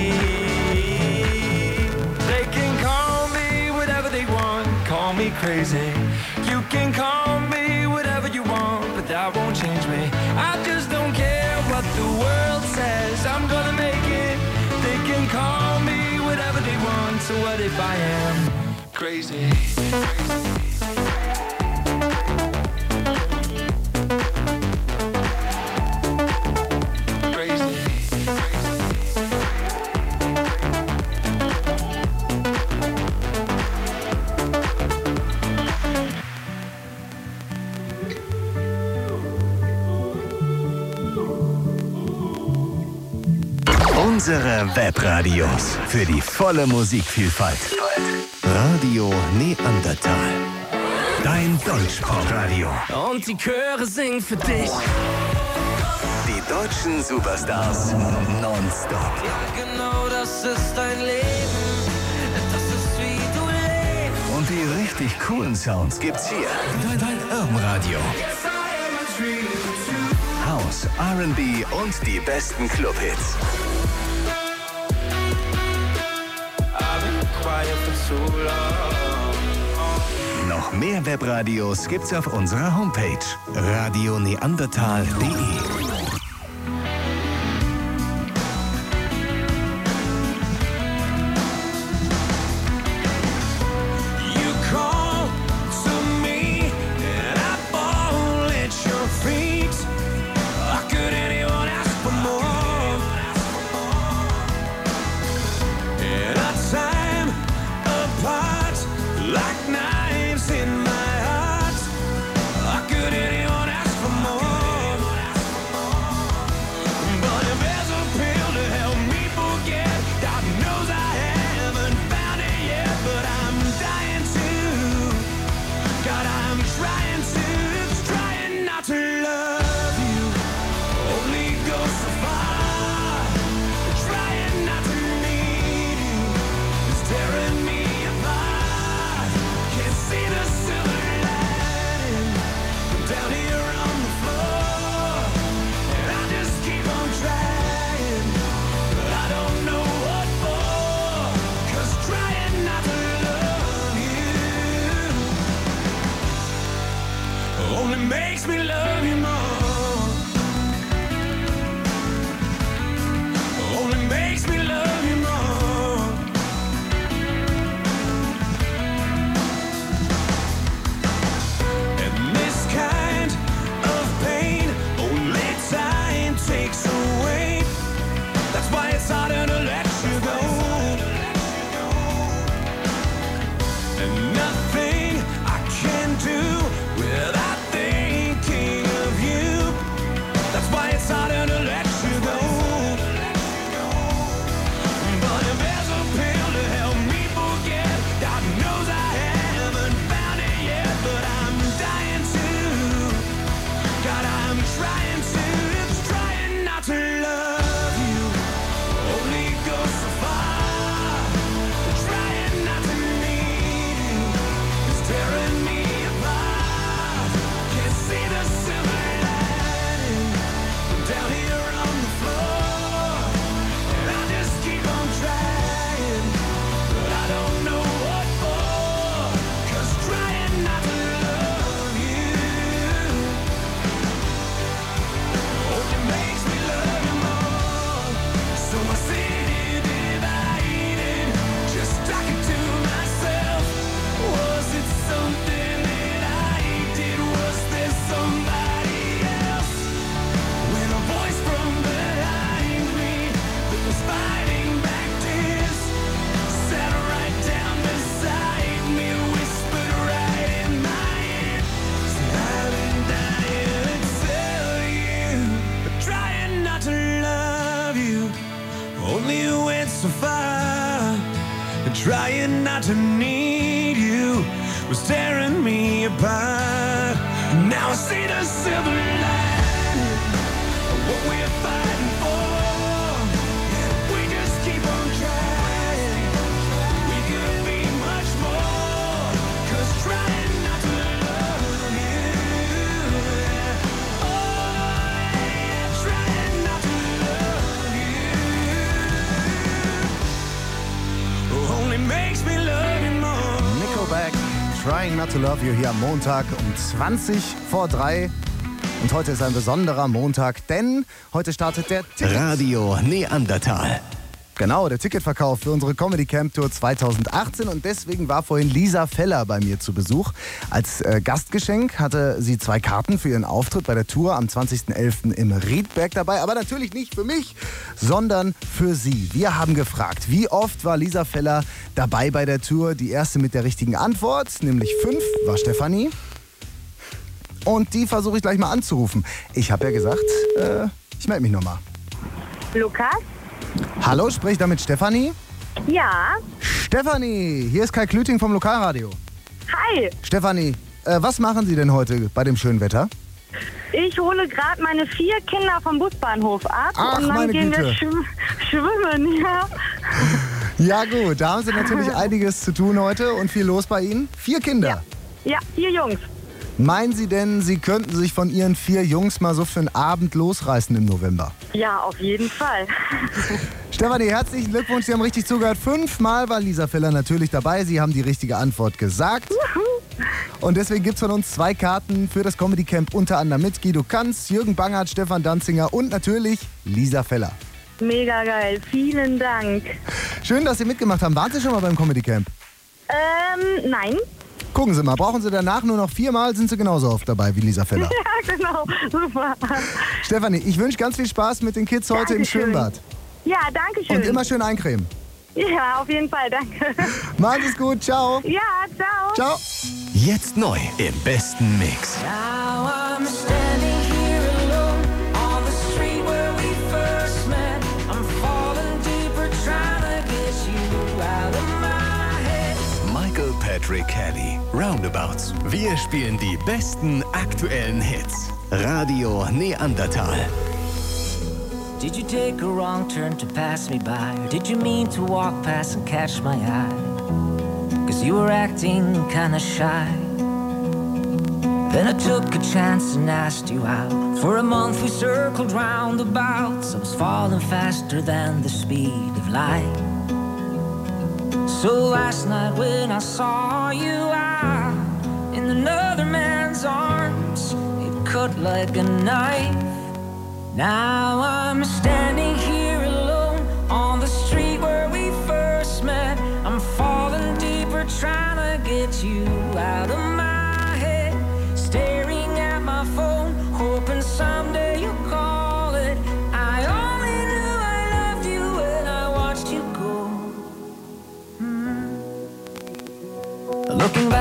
Call me crazy, you can call me whatever you want, but that won't change me. I just don't care what the world says, I'm gonna make it. They can call me whatever they want, so what if I am crazy? Unsere Webradios für die volle Musikvielfalt. Radio Neandertal. Dein Deutschpopradio. Und die Chöre singen für dich. Die deutschen Superstars nonstop. Ja, genau, das ist dein Leben. Das ist wie du lebst. Und die richtig coolen Sounds gibt's hier. Dein, dein Urban Radio. House, R and B und die besten Clubhits. Noch mehr Webradios gibt's auf unserer Homepage radio neandertal punkt de. harder to let you go. And nothing I can do without thinking of you. That's why it's harder to let you go. But if there's a pill to help me forget, God knows I haven't found it yet. But I'm dying to, God, I'm trying to, it's trying not to love you. Only goes so far. Trying not to need you. It's tearing me apart. Can't see the silver lining. I'm down here on the floor. And I just keep on trying. But I don't know what for. 'Cause trying not to love you only makes me love you more. So I sit here divided, just talking to myself. Was it something that I did? Was there somebody else? When a voice from behind me that was fighting back tears sat right down beside me, whispered right in my ear, said, I've been dying to tell you, but trying not to love you only went so far. And trying not to need you was tearing me apart. Now I see the silver lining of what we're fighting for. And if we just keep on trying, we could be much more. 'Cause trying not to love you, oh yeah, trying not to love you only makes me love you more. Nickelback, Trying Not to Love You hier am Montag um zwanzig vor drei. Und heute ist ein besonderer Montag, denn heute startet der Ticket. Radio Neandertal. Genau, der Ticketverkauf für unsere Comedy Camp Tour zweitausendachtzehn und deswegen war vorhin Lisa Feller bei mir zu Besuch. Als äh, Gastgeschenk hatte sie zwei Karten für ihren Auftritt bei der Tour am zwanzigsten elften im Riedberg dabei, aber natürlich nicht für mich, sondern für sie. Wir haben gefragt, wie oft war Lisa Feller dabei bei der Tour? Die erste mit der richtigen Antwort, nämlich fünf, war Stefanie. Und die versuche ich gleich mal anzurufen. Ich habe ja gesagt, äh, ich melde mich nochmal. Lukas? Hallo, sprich da mit Stefanie? Ja. Stefanie, hier ist Kai Klüting vom Lokalradio. Hi. Stefanie, äh, was machen Sie denn heute bei dem schönen Wetter? Ich hole gerade meine vier Kinder vom Busbahnhof ab. Ach, und dann meine gehen Güte. wir schw schwimmen, ja. Ja gut, da haben Sie natürlich einiges zu tun heute und viel los bei Ihnen. Vier Kinder. Ja, ja, vier Jungs. Meinen Sie denn, Sie könnten sich von Ihren vier Jungs mal so für einen Abend losreißen im November? Ja, auf jeden Fall. Stefanie, herzlichen Glückwunsch, Sie haben richtig zugehört. Fünfmal war Lisa Feller natürlich dabei. Sie haben die richtige Antwort gesagt. Und deswegen gibt es von uns zwei Karten für das Comedy Camp, unter anderem mit Guido Kanz, Jürgen Bangert, Stefan Danzinger und natürlich Lisa Feller. Mega geil, vielen Dank. Schön, dass Sie mitgemacht haben. Waren Sie schon mal beim Comedy Camp? Ähm, nein. Gucken Sie mal, brauchen Sie danach nur noch viermal, sind Sie genauso oft dabei wie Lisa Feller. Ja, genau, super. Stefanie, ich wünsche ganz viel Spaß mit den Kids heute Dankeschön. im Schwimmbad. Ja, danke schön. Und immer schön eincremen. Ja, auf jeden Fall, danke. Machen Sie es gut, ciao. Ja, ciao. Ciao. Jetzt neu im besten Mix. Now I'm standing here alone on the street where we first met. I'm falling deeper trying to get you out of my head. Michael Patrick Kelly, Roundabouts. Wir spielen die besten aktuellen Hits. Radio Neandertal. Did you take a wrong turn to pass me by? Or did you mean to walk past and catch my eye? Cause you were acting kinda shy. Then I took a chance and asked you out. For a month we circled roundabouts. I was falling faster than the speed of light. So last night when I saw you out in another man's arms, it cut like a knife. Now I'm standing here alone on the street where we first met. I'm falling deeper trying to get you out of my head. Staring at my phone, hoping someday you'll call it. I only knew I loved you when I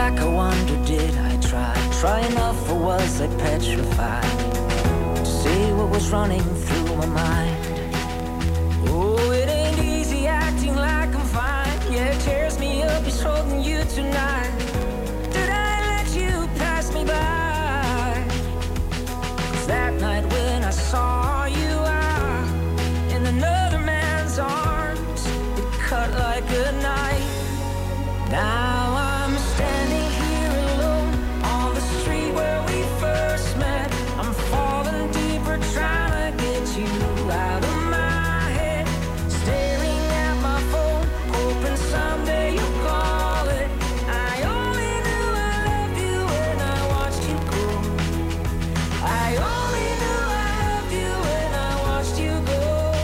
back, I wonder, did I try? Try enough, or was I petrified to see what was running through my mind? Oh, it ain't easy acting like I'm fine. Yeah, it tears me up, it's holding you tonight. Did I let you pass me by? 'Cause that night when I saw you out in another man's arms, it cut like a knife. Now I'm standing here alone on the street where we first met. I'm falling deeper, trying to get you out of my head. Staring at my phone, hoping someday you'll call it. I only knew I loved you when I watched you go. I only knew I loved you when I watched you go.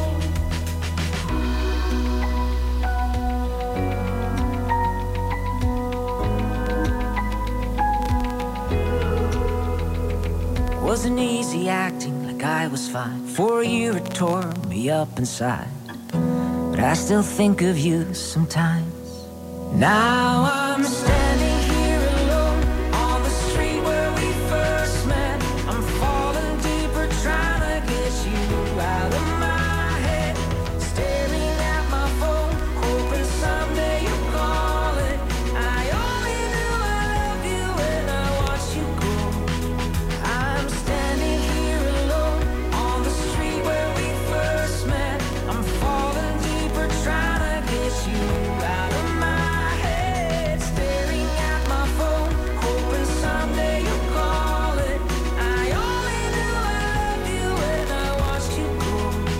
Wasn't easy acting like I was fine. For a year it tore me up inside, but I still think of you sometimes. Now I'm standing here alone on the street where we first met. I'm falling deeper, trying to get you out of my head. Staring at my phone, hoping someday you'll call it. I only knew I loved you when I watched you go. I'm standing here alone on the street where we first met. I'm falling deeper, trying to get you out of my head. Staring at my phone, hoping someday you'll call it. I only knew I loved you when I watched you go.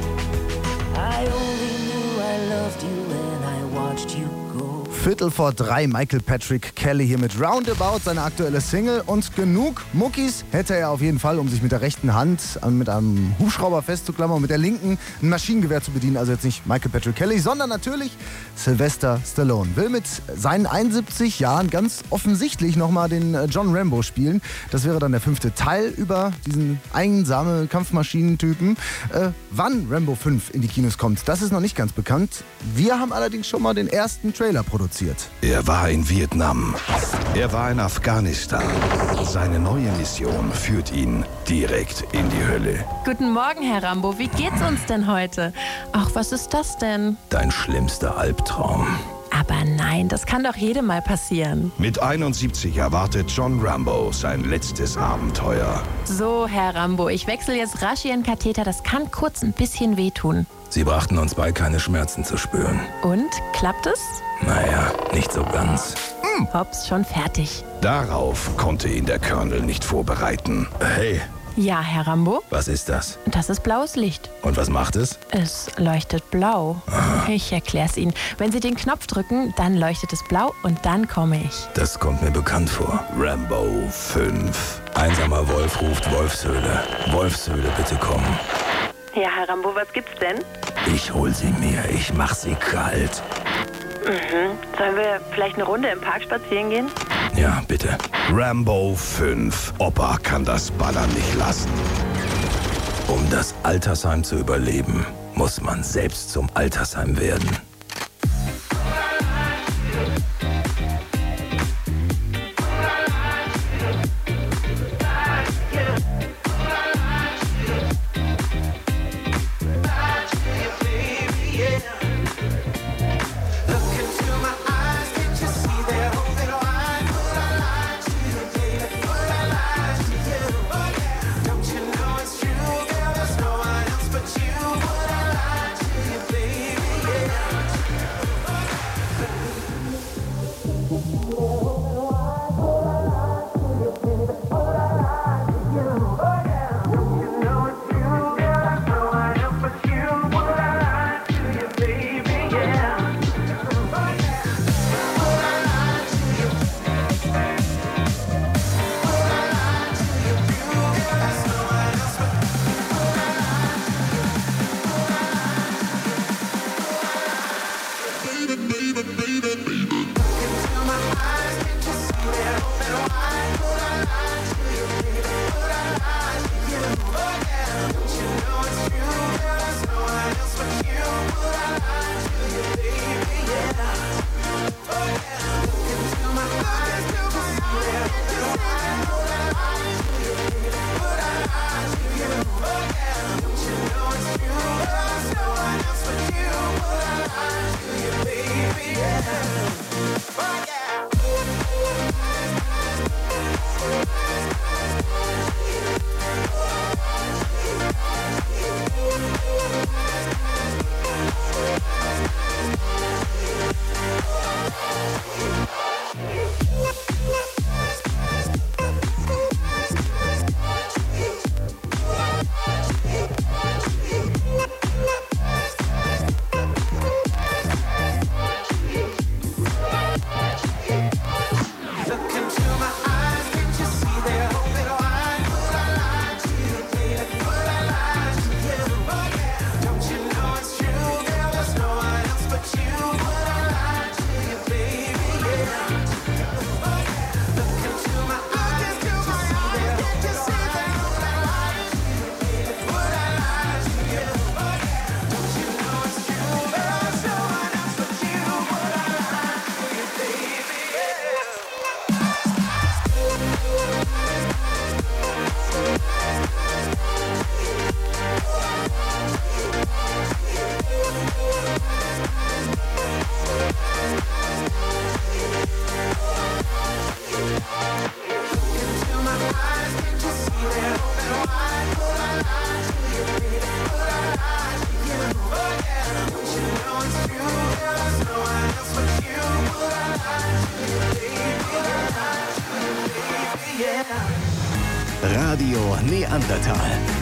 I only knew I loved you when I watched you go. Viertel vor drei, Michael Patrick Kelly hier mit Roundabout, seine aktuelle Single. Und genug Muckis hätte er auf jeden Fall, um sich mit der rechten Hand mit einem Hubschrauber festzuklammern und mit der linken ein Maschinengewehr zu bedienen. Also jetzt nicht Michael Patrick Kelly, sondern natürlich Sylvester Stallone. Will mit seinen einundsiebzig Jahren ganz offensichtlich nochmal den John Rambo spielen. Das wäre dann der fünfte Teil über diesen einsamen Kampfmaschinentypen. Äh, wann Rambo fünf in die Kinos kommt, das ist noch nicht ganz bekannt. Wir haben allerdings schon mal den ersten Trailer produziert. Er war in Vietnam. Er war in Afghanistan. Seine neue Mission führt ihn direkt in die Hölle. Guten Morgen, Herr Rambo. Wie geht's uns denn heute? Ach, was ist das denn? Dein schlimmster Albtraum. Aber nein, das kann doch jedem mal passieren. Mit einundsiebzig erwartet John Rambo sein letztes Abenteuer. So, Herr Rambo, ich wechsle jetzt rasch Ihren Katheter. Das kann kurz ein bisschen wehtun. Sie brachten uns bei, keine Schmerzen zu spüren. Und? Klappt es? Naja, nicht so ganz. Hm. Hops, schon fertig. Darauf konnte ihn der Colonel nicht vorbereiten. Hey. Ja, Herr Rambo? Was ist das? Das ist blaues Licht. Und was macht es? Es leuchtet blau. Aha. Ich erklär's Ihnen. Wenn Sie den Knopf drücken, dann leuchtet es blau und dann komme ich. Das kommt mir bekannt vor. Rambo fünf. Einsamer Wolf ruft Wolfshöhle. Wolfshöhle, bitte kommen. Ja, Herr Rambo, was gibt's denn? Ich hol sie mir, ich mach sie kalt. Mhm. Sollen wir vielleicht eine Runde im Park spazieren gehen? Ja, bitte. Rambo fünf. Opa kann das Ballern nicht lassen. Um das Altersheim zu überleben, muss man selbst zum Altersheim werden. Radio Neandertal.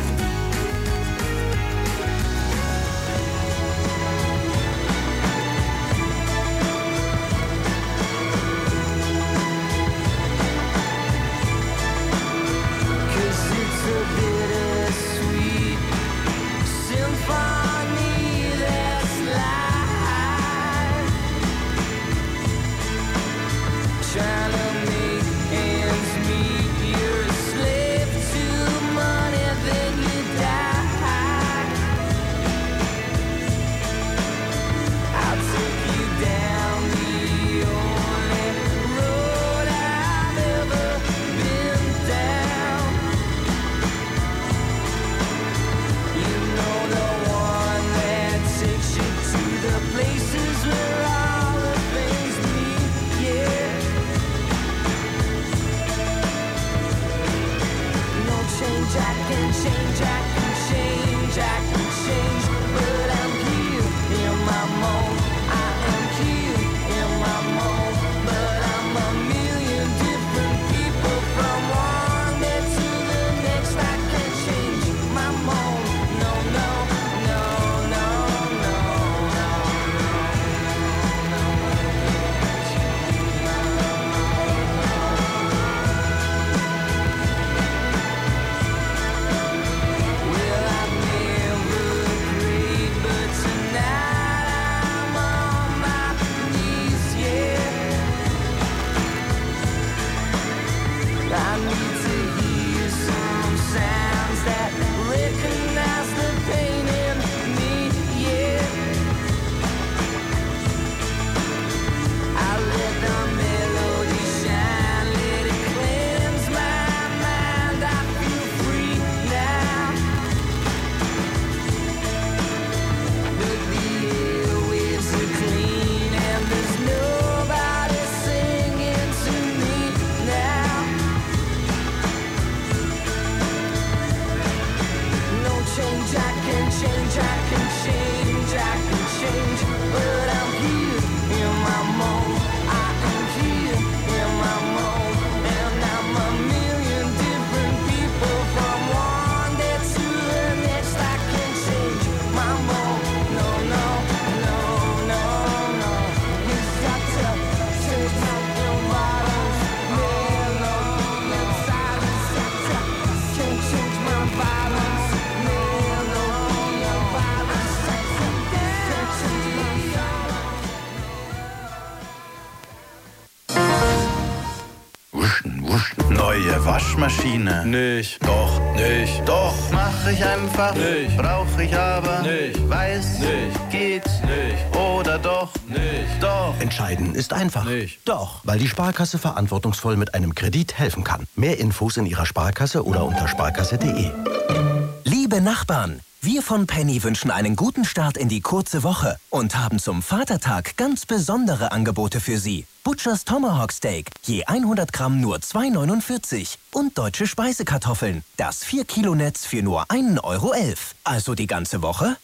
Neue Waschmaschine. Nicht. Doch. Nicht. Doch. Mach ich einfach. Nicht. Brauch ich aber. Nicht. Weiß. Nicht. Geht. Nicht. Oder doch. Nicht. Doch. Entscheiden ist einfach. Nicht. Doch. Weil die Sparkasse verantwortungsvoll mit einem Kredit helfen kann. Mehr Infos in Ihrer Sparkasse oder unter sparkasse punkt de. Liebe Nachbarn, wir von Penny wünschen einen guten Start in die kurze Woche und haben zum Vatertag ganz besondere Angebote für Sie. Butchers Tomahawk Steak, je hundert Gramm nur zwei neunundvierzig. Und deutsche Speisekartoffeln, das vier Kilo Netz für nur ein Euro elf. Also die ganze Woche?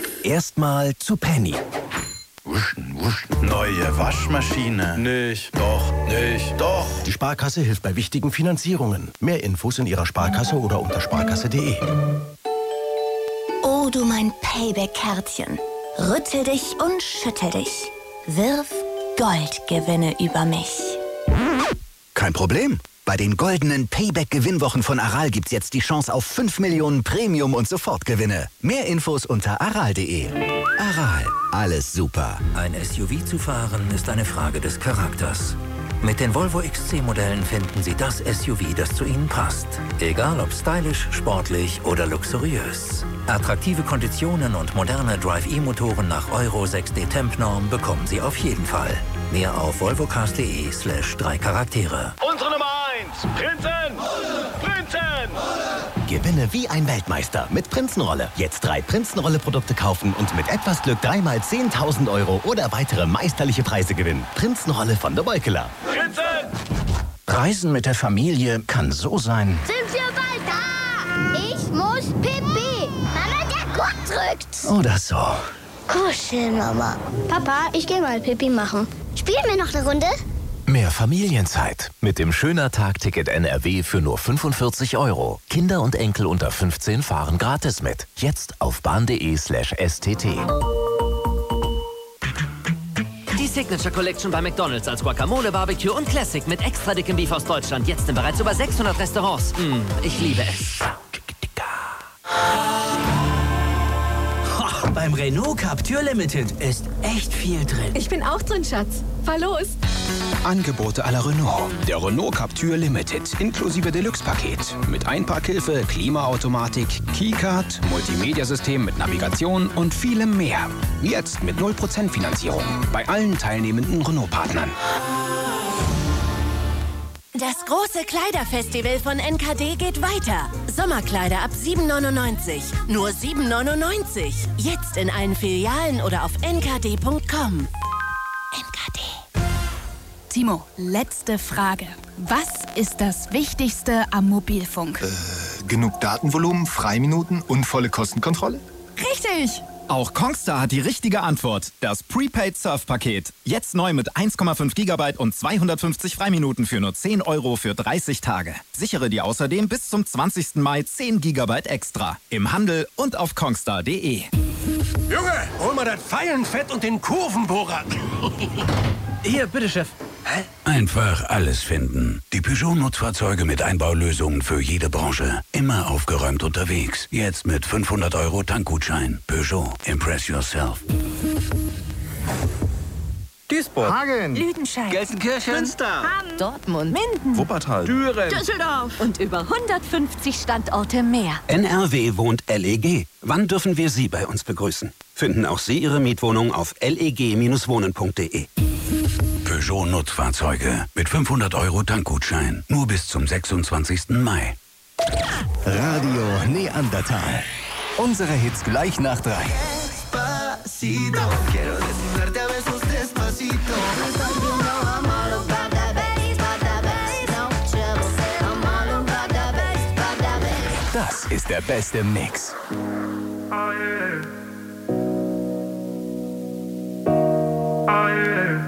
Erstmal zu Penny. Wuschen, wuschen. Neue Waschmaschine. Nicht. Doch. Nicht. Doch. Die Sparkasse hilft bei wichtigen Finanzierungen. Mehr Infos in Ihrer Sparkasse oder unter sparkasse punkt de. Oh, du mein Payback-Kärtchen. Rüttel dich und schüttel dich. Wirf Goldgewinne über mich. Kein Problem. Bei den goldenen Payback-Gewinnwochen von Aral gibt's jetzt die Chance auf fünf Millionen Premium- und Sofortgewinne. Mehr Infos unter aral punkt de. Aral, alles super. Ein S U V zu fahren ist eine Frage des Charakters. Mit den Volvo X C-Modellen finden Sie das S U V, das zu Ihnen passt. Egal ob stylisch, sportlich oder luxuriös. Attraktive Konditionen und moderne Drive-E-Motoren nach Euro sechs D Temp-Norm bekommen Sie auf jeden Fall. Mehr auf volvocars punkt de slash drei Charaktere. Unsere Nummer eins, Prinzen! Prinzen! Gewinne wie ein Weltmeister mit Prinzenrolle. Jetzt drei Prinzenrolle-Produkte kaufen und mit etwas Glück dreimal zehntausend Euro oder weitere meisterliche Preise gewinnen. Prinzenrolle von der Beukeler. Prinzen! Reisen mit der Familie kann so sein. Sind wir bald da? Ich muss pipi. Mama, der Gurt drückt. Oder so. Kuscheln, Mama. Papa, ich gehe mal Pipi machen. Spielen wir noch eine Runde? Mehr Familienzeit mit dem Schöner-Tag-Ticket N R W für nur fünfundvierzig Euro. Kinder und Enkel unter fünfzehn fahren gratis mit. Jetzt auf bahn.de slash stt. Die Signature Collection bei McDonald's als Guacamole, Barbecue und Classic mit extra dickem Beef aus Deutschland. Jetzt in bereits über sechshundert Restaurants. Mm, ich liebe es. Oh, beim Renault Captur Limited ist echt viel drin. Ich bin auch drin, Schatz. Fahr los. Angebote à la Renault. Der Renault Captur Limited inklusive Deluxe-Paket. Mit Einparkhilfe, Klimaautomatik, Keycard, Multimedia-System mit Navigation und vielem mehr. Jetzt mit null Prozent Finanzierung bei allen teilnehmenden Renault-Partnern. Das große Kleiderfestival von N K D geht weiter. Sommerkleider ab sieben neunundneunzig. Nur sieben neunundneunzig. Jetzt in allen Filialen oder auf n k d punkt com. N K D. Timo, letzte Frage. Was ist das Wichtigste am Mobilfunk? Äh, genug Datenvolumen, Freiminuten und volle Kostenkontrolle? Richtig! Auch Kongstar hat die richtige Antwort. Das Prepaid Surf-Paket. Jetzt neu mit eins Komma fünf Gigabyte und zweihundertfünfzig Freiminuten für nur zehn Euro für dreißig Tage. Sichere dir außerdem bis zum zwanzigsten Mai zehn Gigabyte extra. Im Handel und auf kongstar punkt de. Junge, hol mal das Pfeilenfett und den Kurvenbohrer. Hier, bitte, Chef. Hä? Einfach alles finden. Die Peugeot-Nutzfahrzeuge mit Einbaulösungen für jede Branche. Immer aufgeräumt unterwegs. Jetzt mit fünfhundert Euro Tankgutschein. Peugeot. Impress yourself. Duisburg. Hagen. Lüdenscheid. Gelsenkirchen. Münster. Dortmund. Minden. Wuppertal. Düren. Düsseldorf. Und über hundertfünfzig Standorte mehr. N R W wohnt L E G. Wann dürfen wir Sie bei uns begrüßen? Finden auch Sie Ihre Mietwohnung auf leg wohnen punkt de. Peugeot Nutzfahrzeuge mit fünfhundert Euro Tankgutschein. Nur bis zum sechsundzwanzigsten Mai. Radio Neandertal. Unsere Hits gleich nach drei. Despacito, quiero desnudarte a besos despacito. Das ist der beste Mix. Oh yeah. Oh yeah.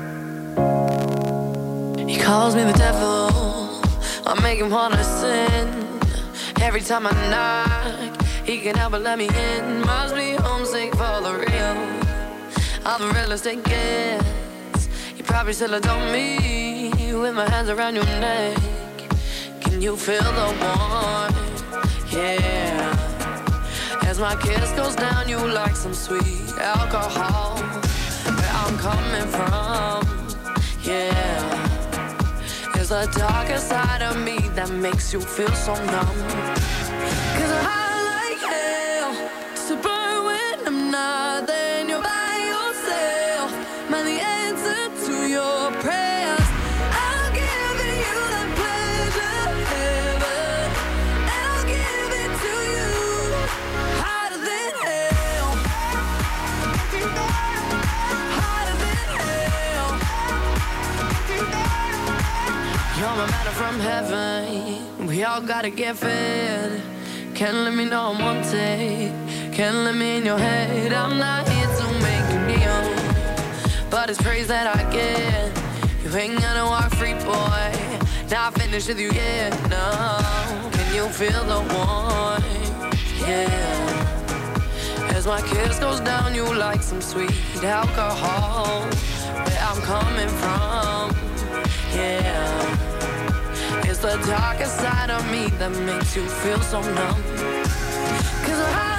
He calls me the devil, I make him wanna sin. Every time I knock, he can help but let me in. Must be homesick for the real. I'm the realest it gets. You probably still adore me with my hands around your neck. Can you feel the warmth? Yeah. As my kiss goes down, you like some sweet alcohol. Where I'm coming from, yeah. There's a darker side of me that makes you feel so numb. Cause I like hell to burn when I'm not there and you're by yourself. Man, the answer to your prayers, I'll give it you that pleasure heaven, and I'll give it to you harder than hell, harder than hell. You're my matter from heaven, we all gotta get fed. Can't let me know I'm wanted, can't let me in your head. I'm not here to make you kneel, but it's praise that I get. You ain't gonna walk free, boy, not finished with you yet, no. Can you feel the warmth, yeah. As my kiss goes down, you like some sweet alcohol. Where I'm coming from, yeah. It's the darker side of me that makes you feel so numb. Cause I